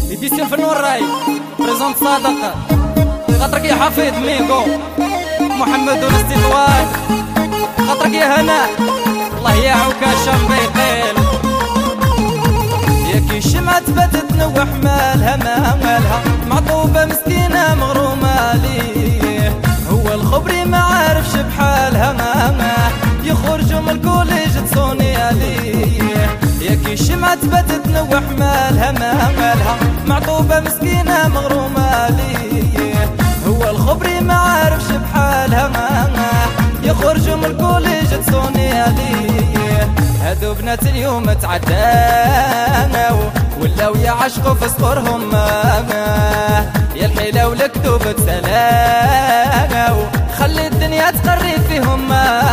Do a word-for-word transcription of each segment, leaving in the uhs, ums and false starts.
إديسيون فن والراي بريزونت صادق خاطرك يا حفيظ ميغو محمد والاستطوان خاطرك يا هناء الله يعوك شنبيقيل يا كي الشمعة تبات تنوح مالها ما مالها معطوبة مسكينة مغرومة ليه هو الخبري ما عارفش بحالها ما ما يخرجوا من الكوليج تصوني عليه يا كي الشمعة تبات تنوح مالها ما مالها معطوبة مسكينة مغرومة ليه هو الخبري ما عارفش بحالها ما ما يخرجوا من الكوليج تصوني عليه هادو بنات اليوم تعدانا ولاو يعشقوا في صقورهم يا الحيلة والكتوب تسلانا خلي الدنيا تقرب فيهم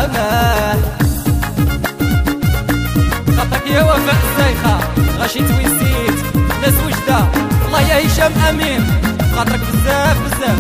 خاطرك يا وفاء الزايخة غاشي تويسيت ناس وجدة الله يا هشام امين خاطرك بزاف بزاف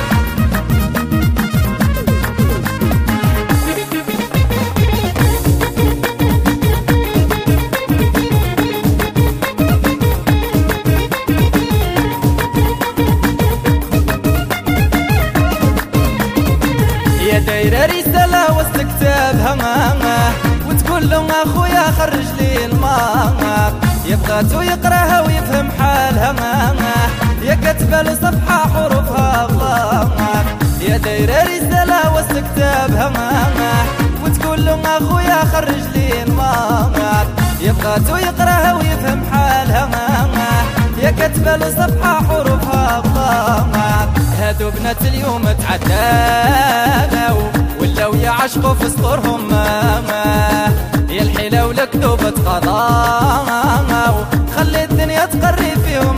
دايرة رسالة وسط كتابها وتقول له اخويا خرج لي الماء يبغاتو يقراها ويفهم حالها يا كاتبه له صفحة حروفها الله يا دايرة رسالة وسط كتابها وتقول له اخويا خرج لي الماء يبغاتو يقراها ويفهم حالها يا كاتبه له صفحة حروفها الله هادو بنات اليوم تعدانا ولاو يعشقوا في صقورهم يا الحيلة والكذوب تقضانا خلي الدنيا تقرب فيهم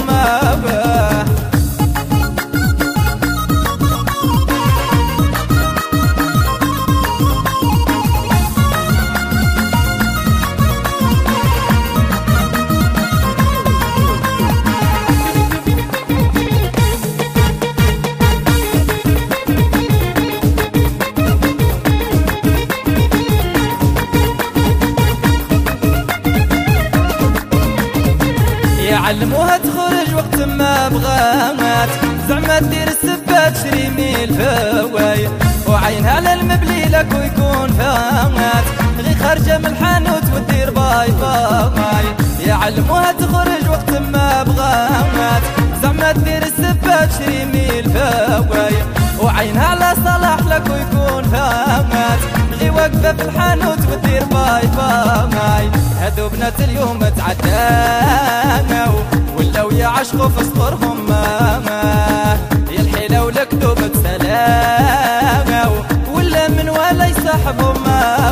علموها تخرج وقت ما بغات زعما دير السبات تشري ميل فواي وعينها على المبليلك ويكون فات غي خارجة من الحانوت ودير باي باي يعلموها تخرج وقت ما بغات زعما دير السبات تشري ميل فواي وعينها على صلاح لك ويكون فات غي واقفة في الحانوت ودير باي باي هادو بنات اليوم تعدانا ولاو يعشقوا في صقورهم يا الحيلة والكذوب بسلامة ولا من ولا يصاحبهم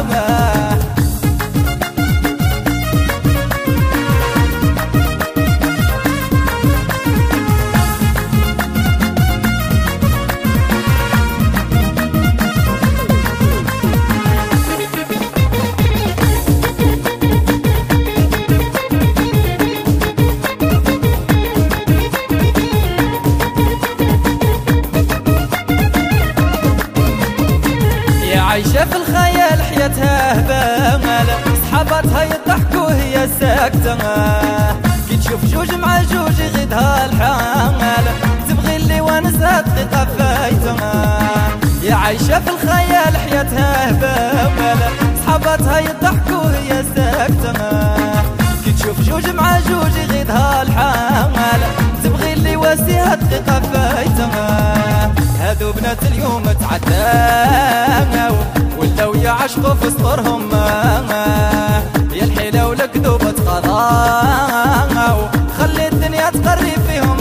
عايشة في الخيال حياتها هبامة صحاباتها يضحكوا هي ساكتة كي تشوف جوج مع جوج يغيدها الحال تبغي اللي وانسها دقيقة فايتة يا عايشة في الخيال حياتها هبامة صحاباتها يضحكوا هي ساكتة كي تشوف جوج مع جوج يغيدها الحال تبغي اللي واسيها دقيقة فايتة هادو بنات اليوم تعدانا ولاو يعشقوا في صقورهم يا الحيلة والكذوب تقضانا خلي الدنيا تقرب فيهم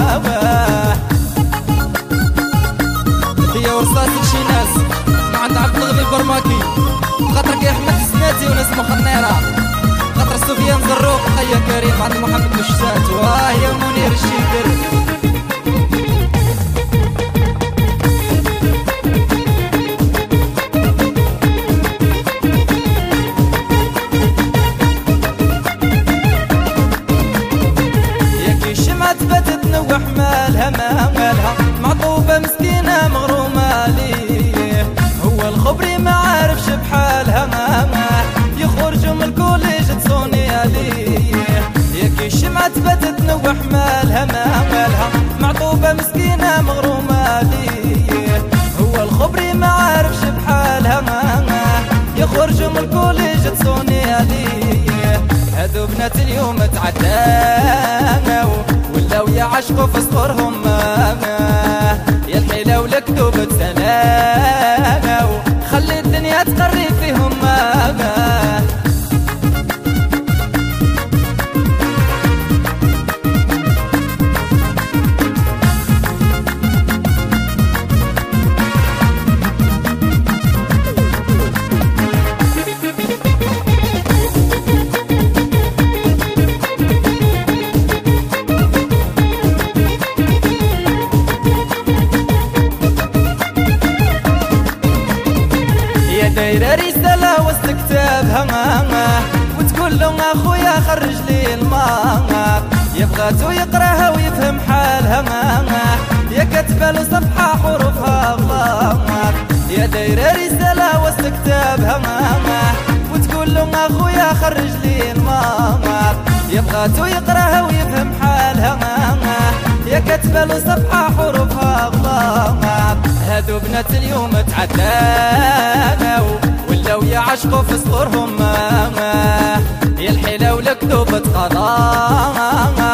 هي ورصاص لشي ناس مع عند عبد الغني البرماكي خاطرك يا احمد السناتي وناس مخنيرة خاطر سفيان زروق خيا كريم عند محمد بشتات واه يا منير الشيدر تبات تنوح مالها ما مالها معطوبة مسكينة مغرومة ليه هو الخبري ما عارفش بحالها ما ما يخرجوا من الكوليج تصوني عليه يا كي الشمعة تبات تنوح وحمالها ما مالها معطوبة مسكينة مغرومة ليه هو الخبري ما عارفش بحالها يخرجوا من الكوليج تصوني عليه هادو بنات اليوم تعداو ولاو يعشقوا في صغرهم يا الحيلة والكذوب تسلاو خلي الدنيا تقري فيهم دايرة رسالة وسط كتابها وتقول له اخويا خرج لي الماء يبغاتو يقراها ويفهم حالها يا كاتبه له صفحة حروفها غلط يا دايرة رسالة وسط كتابها وتقول له اخويا خرج لي الماء يبغاتو يقراها ويفهم حالها يا كاتبه له صفحة حروفها غلط هادو بنات اليوم تعداو ولاو يعشقوا في صغرهم يا الحيلة والكذوب تقضى